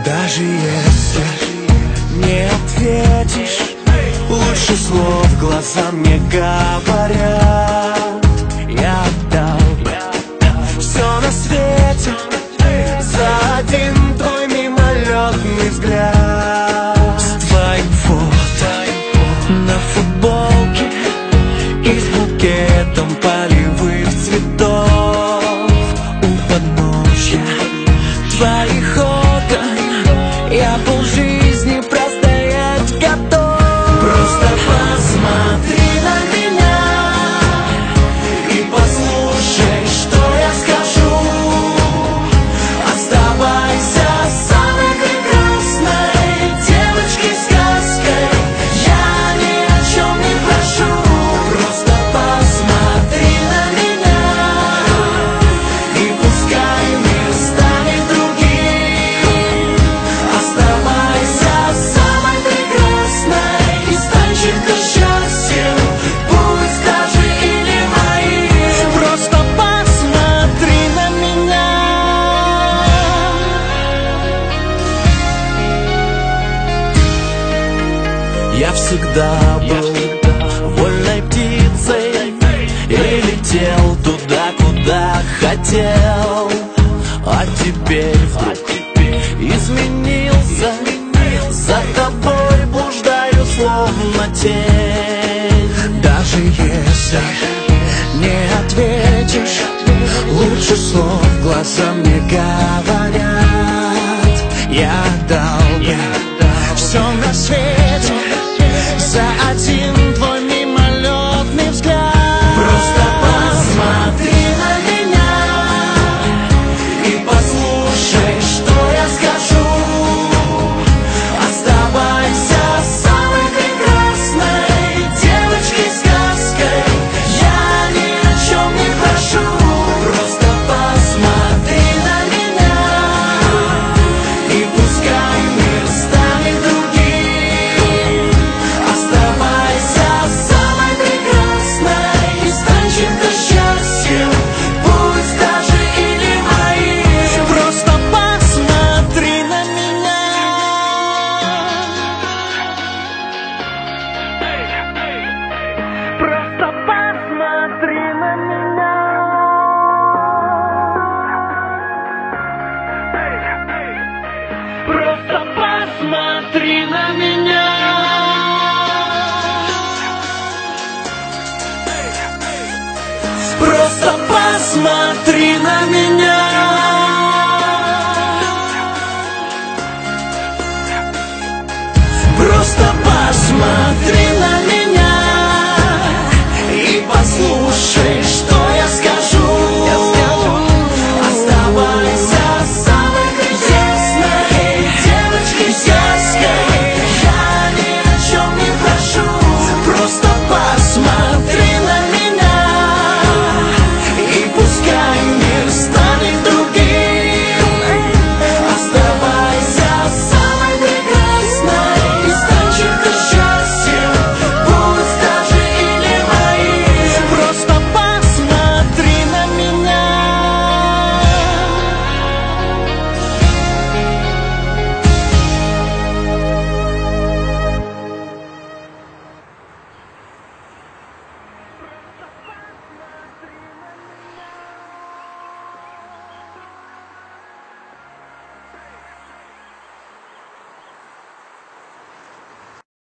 Даже если не ответишь, лучше слов глазам не говоря. Я отдал бы все на свете за один твой мимолетный взгляд. С твоим фото на футболке и с букетом полевых цветов у подножья твоих окон я полжизни простоять готов. Просто посмотри на меня и послушай, что я скажу. Оставайся самой прекрасной девочкой-сказкой, я ни о чем не прошу. Просто посмотри на меня, и пускай мир станет другим. Оставайся самой прекрасной и стань чем-то счастьем, пусть даже и не моим. Просто посмотри на меня. Я всегда был вольной птицей и летел туда, куда хотел. А теперь вдруг изменился, за тобой блуждаю словно тень. Даже если не ответишь, лучше слов глазам не говорят. Я дал бы все на свете за один твой мимолетный взгляд. Просто посмотри на меня и послушай, что я скажу. Оставайся самой прекрасной девочкой-сказкой, я ни о чем не прошу. Просто посмотри на меня, и пускай мир станет другим. Оставайся самой прекрасной и стань чем-то счастьем, пусть даже и не моим. Просто посмотри на меня. Просто посмотри на меня. Просто посмотри на меня. Просто посмотри на меня.